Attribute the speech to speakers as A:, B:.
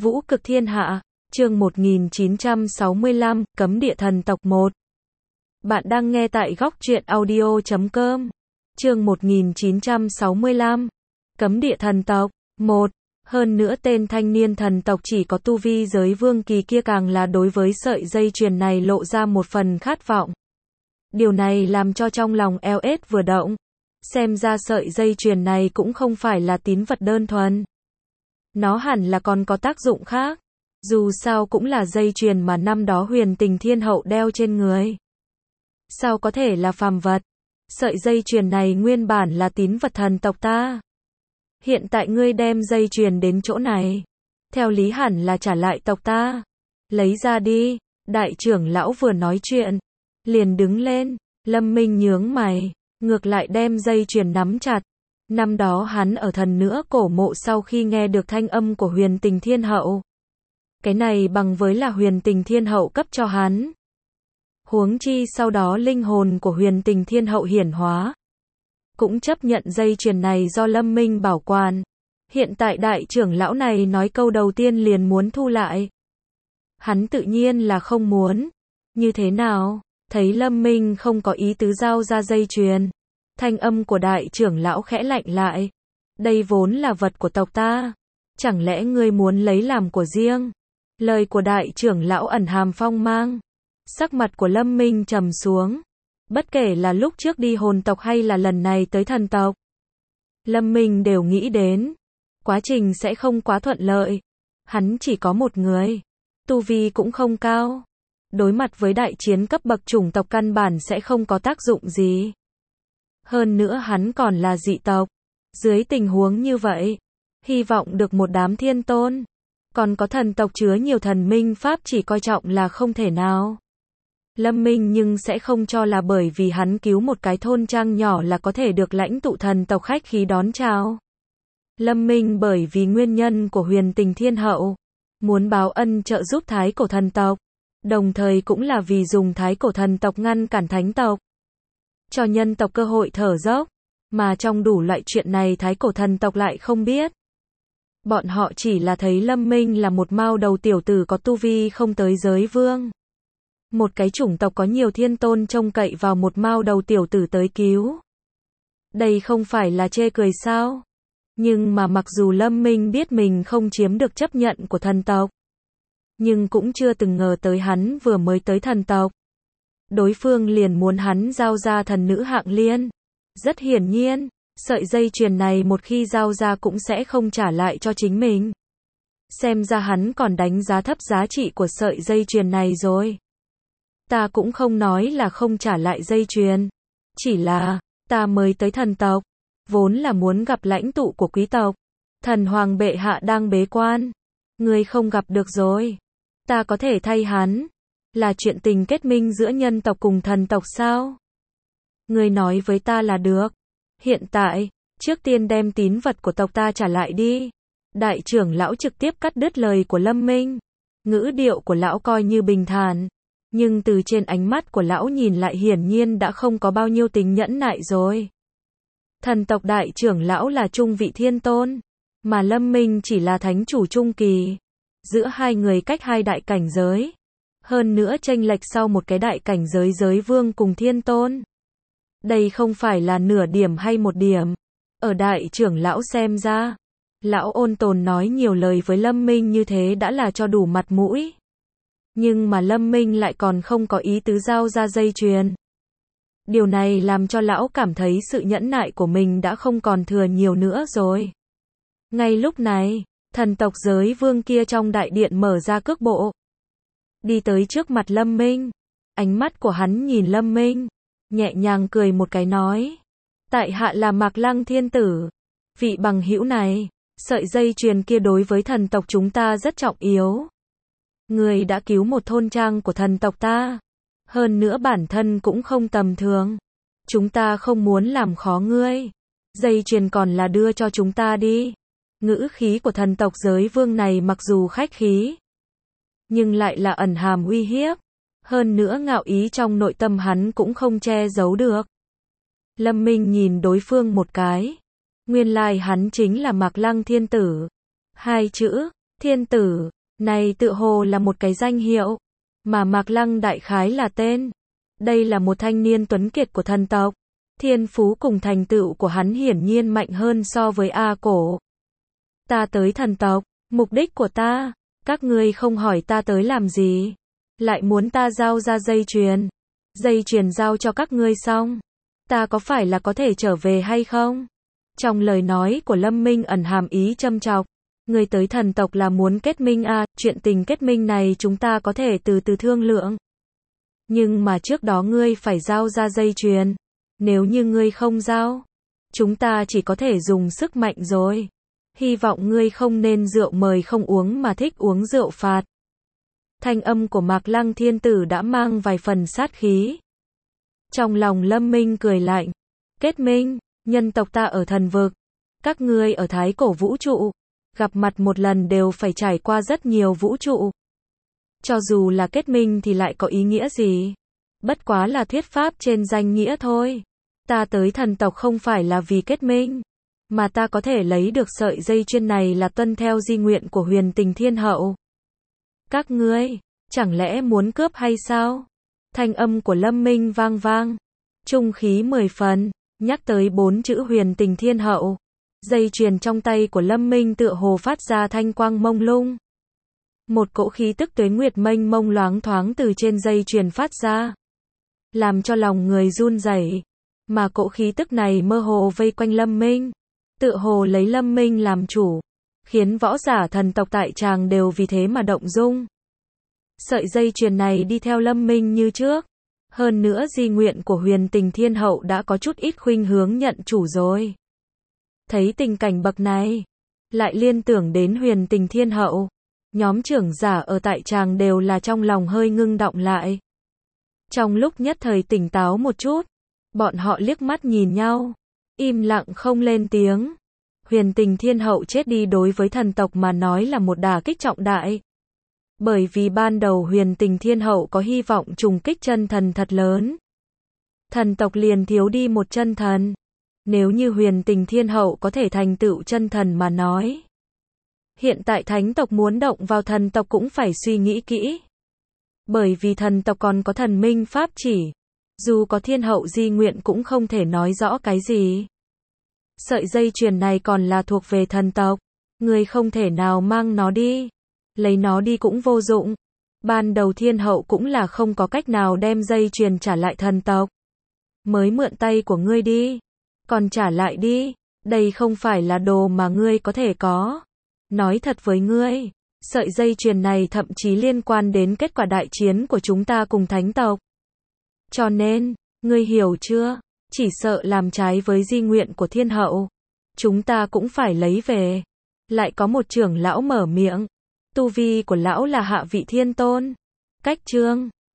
A: Vũ cực thiên hạ, chương 1965, Cấm địa thần tộc 1. Bạn đang nghe tại góc truyện audio.com. Chương 1965, Cấm địa thần tộc 1. Hơn nữa tên thanh niên thần tộc chỉ có tu vi giới vương kỳ kia càng là đối với sợi dây chuyền này lộ ra một phần khát vọng. Điều này làm cho trong lòng LS vừa động. Xem ra sợi dây chuyền này cũng không phải là tín vật đơn thuần. Nó hẳn là còn có tác dụng khác. Dù sao cũng là dây chuyền mà năm đó Huyền Tình Thiên Hậu đeo trên người. Sao có thể là phàm vật? Sợi dây chuyền này nguyên bản là tín vật thần tộc ta. Hiện tại ngươi đem dây chuyền đến chỗ này. Theo lý hẳn là trả lại tộc ta. Lấy ra đi. Đại trưởng lão vừa nói chuyện. Liền đứng lên. Lâm Minh nhướng mày. Ngược lại đem dây chuyền nắm chặt. Năm đó hắn ở thần nữa cổ mộ sau khi nghe được thanh âm của Huyền Tình Thiên Hậu. Cái này bằng với là Huyền Tình Thiên Hậu cấp cho hắn. Huống chi sau đó linh hồn của Huyền Tình Thiên Hậu hiển hóa. Cũng chấp nhận dây chuyền này do Lâm Minh bảo quản. Hiện tại đại trưởng lão này nói câu đầu tiên liền muốn thu lại. Hắn tự nhiên là không muốn. Như thế nào? Thấy Lâm Minh không có ý tứ giao ra dây chuyền. Thanh âm của đại trưởng lão khẽ lạnh lại. Đây vốn là vật của tộc ta. Chẳng lẽ ngươi muốn lấy làm của riêng? Lời của đại trưởng lão ẩn hàm phong mang. Sắc mặt của Lâm Minh trầm xuống. Bất kể là lúc trước đi hồn tộc hay là lần này tới thần tộc. Lâm Minh đều nghĩ đến. Quá trình sẽ không quá thuận lợi. Hắn chỉ có một người. Tu vi cũng không cao. Đối mặt với đại chiến cấp bậc chủng tộc căn bản sẽ không có tác dụng gì. Hơn nữa hắn còn là dị tộc. Dưới tình huống như vậy, hy vọng được một đám thiên tôn. Còn có thần tộc chứa nhiều thần minh pháp chỉ coi trọng là không thể nào. Lâm Minh nhưng sẽ không cho là bởi vì hắn cứu một cái thôn trang nhỏ là có thể được lãnh tụ thần tộc khách khí đón chào. Lâm Minh bởi vì nguyên nhân của Huyền Tình Thiên Hậu, muốn báo ân trợ giúp thái cổ thần tộc, đồng thời cũng là vì dùng thái cổ thần tộc ngăn cản thánh tộc. Cho nhân tộc cơ hội thở dốc, mà trong đủ loại chuyện này thái cổ thần tộc lại không biết. Bọn họ chỉ là thấy Lâm Minh là một mao đầu tiểu tử có tu vi không tới giới vương. Một cái chủng tộc có nhiều thiên tôn trông cậy vào một mao đầu tiểu tử tới cứu. Đây không phải là chê cười sao? Nhưng mà mặc dù Lâm Minh biết mình không chiếm được chấp nhận của thần tộc, nhưng cũng chưa từng ngờ tới hắn vừa mới tới thần tộc. Đối phương liền muốn hắn giao ra thần nữ hạng liên. Rất hiển nhiên, sợi dây chuyền này một khi giao ra cũng sẽ không trả lại cho chính mình. Xem ra hắn còn đánh giá thấp giá trị của sợi dây chuyền này rồi. Ta cũng không nói là không trả lại dây chuyền. Chỉ là, ta mới tới thần tộc. Vốn là muốn gặp lãnh tụ của quý tộc. Thần hoàng bệ hạ đang bế quan. Ngươi không gặp được rồi. Ta có thể thay hắn. Là chuyện tình kết minh giữa nhân tộc cùng thần tộc sao? Ngươi nói với ta là được. Hiện tại, trước tiên đem tín vật của tộc ta trả lại đi. Đại trưởng lão trực tiếp cắt đứt lời của Lâm Minh. Ngữ điệu của lão coi như bình thản. Nhưng từ trên ánh mắt của lão nhìn lại hiển nhiên đã không có bao nhiêu tính nhẫn nại rồi. Thần tộc đại trưởng lão là trung vị thiên tôn. Mà Lâm Minh chỉ là thánh chủ trung kỳ. Giữa hai người cách hai đại cảnh giới. Hơn nữa chênh lệch sau một cái đại cảnh giới giới vương cùng thiên tôn. Đây không phải là nửa điểm hay một điểm. Ở đại trưởng lão xem ra, lão ôn tồn nói nhiều lời với Lâm Minh như thế đã là cho đủ mặt mũi. Nhưng mà Lâm Minh lại còn không có ý tứ giao ra dây chuyền. Điều này làm cho lão cảm thấy sự nhẫn nại của mình đã không còn thừa nhiều nữa rồi. Ngay lúc này, thần tộc giới vương kia trong đại điện mở ra cước bộ. Đi tới trước mặt Lâm Minh. Ánh mắt của hắn nhìn Lâm Minh. Nhẹ nhàng cười một cái nói. Tại hạ là Mạc Lăng Thiên Tử. Vị bằng hữu này. Sợi dây chuyền kia đối với thần tộc chúng ta rất trọng yếu. Người đã cứu một thôn trang của thần tộc ta. Hơn nữa bản thân cũng không tầm thường. Chúng ta không muốn làm khó ngươi. Dây chuyền còn là đưa cho chúng ta đi. Ngữ khí của thần tộc giới vương này mặc dù khách khí, nhưng lại là ẩn hàm uy hiếp. Hơn nữa ngạo ý trong nội tâm hắn cũng không che giấu được. Lâm Minh nhìn đối phương một cái. Nguyên lai hắn chính là Mạc Lăng Thiên Tử. Hai chữ, Thiên tử, này tự hồ là một cái danh hiệu, mà Mạc Lăng đại khái là tên. Đây là một thanh niên tuấn kiệt của thần tộc. Thiên phú cùng thành tựu của hắn hiển nhiên mạnh hơn so với A Cổ. Ta tới thần tộc, mục đích của ta, các ngươi không hỏi ta tới làm gì, lại muốn ta giao ra dây chuyền. Dây chuyền giao cho các ngươi xong, ta có phải là có thể trở về hay không? Trong lời nói của Lâm Minh ẩn hàm ý châm chọc. Ngươi tới thần tộc là muốn kết minh à, chuyện tình kết minh này chúng ta có thể từ từ thương lượng. Nhưng mà trước đó ngươi phải giao ra dây chuyền. Nếu như ngươi không giao, chúng ta chỉ có thể dùng sức mạnh rồi. Hy vọng ngươi không nên rượu mời không uống mà thích uống rượu phạt. Thanh âm của Mạc Lăng thiên tử đã mang vài phần sát khí. Trong lòng Lâm Minh cười lạnh. Kết minh, nhân tộc ta ở thần vực, các ngươi ở thái cổ vũ trụ, gặp mặt một lần đều phải trải qua rất nhiều vũ trụ. Cho dù là kết minh thì lại có ý nghĩa gì? Bất quá là thuyết pháp trên danh nghĩa thôi. Ta tới thần tộc không phải là vì kết minh, mà ta có thể lấy được sợi dây chuyền này là tuân theo di nguyện của Huyền Tình Thiên Hậu. Các ngươi, chẳng lẽ muốn cướp hay sao? Thanh âm của Lâm Minh vang vang, trung khí 10 phần, nhắc tới 4 chữ Huyền Tình Thiên Hậu. Dây chuyền trong tay của Lâm Minh tựa hồ phát ra thanh quang mông lung. Một cỗ khí tức tuế nguyệt mênh mông loáng thoáng từ trên dây chuyền phát ra, làm cho lòng người run rẩy. Mà cỗ khí tức này mơ hồ vây quanh Lâm Minh, tựa hồ lấy Lâm Minh làm chủ, khiến võ giả thần tộc tại tràng đều vì thế mà động dung. Sợi dây chuyền này đi theo Lâm Minh như trước. Hơn nữa di nguyện của Huyền Tình Thiên Hậu đã có chút ít khuynh hướng nhận chủ rồi. Thấy tình cảnh bậc này, lại liên tưởng đến Huyền Tình Thiên Hậu. Nhóm trưởng giả ở tại tràng đều là trong lòng hơi ngưng động lại. Trong lúc nhất thời tỉnh táo một chút, bọn họ liếc mắt nhìn nhau, im lặng không lên tiếng. Huyền Tình Thiên Hậu chết đi đối với thần tộc mà nói là một đả kích trọng đại. Bởi vì ban đầu Huyền Tình Thiên Hậu có hy vọng trùng kích chân thần thật lớn. Thần tộc liền thiếu đi một chân thần. Nếu như Huyền Tình Thiên Hậu có thể thành tựu chân thần mà nói, hiện tại thánh tộc muốn động vào thần tộc cũng phải suy nghĩ kỹ. Bởi vì thần tộc còn có thần minh pháp chỉ. Dù có thiên hậu di nguyện cũng không thể nói rõ cái gì. Sợi dây chuyền này còn là thuộc về thần tộc. Người không thể nào mang nó đi. Lấy nó đi cũng vô dụng. Ban đầu thiên hậu cũng là không có cách nào đem dây chuyền trả lại thần tộc. Mới mượn tay của ngươi đi. Còn trả lại đi. Đây không phải là đồ mà ngươi có thể có. Nói thật với ngươi, sợi dây chuyền này thậm chí liên quan đến kết quả đại chiến của chúng ta cùng thánh tộc. Cho nên, ngươi hiểu chưa? Chỉ sợ làm trái với di nguyện của thiên hậu, chúng ta cũng phải lấy về. Lại có một trưởng lão mở miệng. Tu vi của lão là hạ vị thiên tôn. Cách chương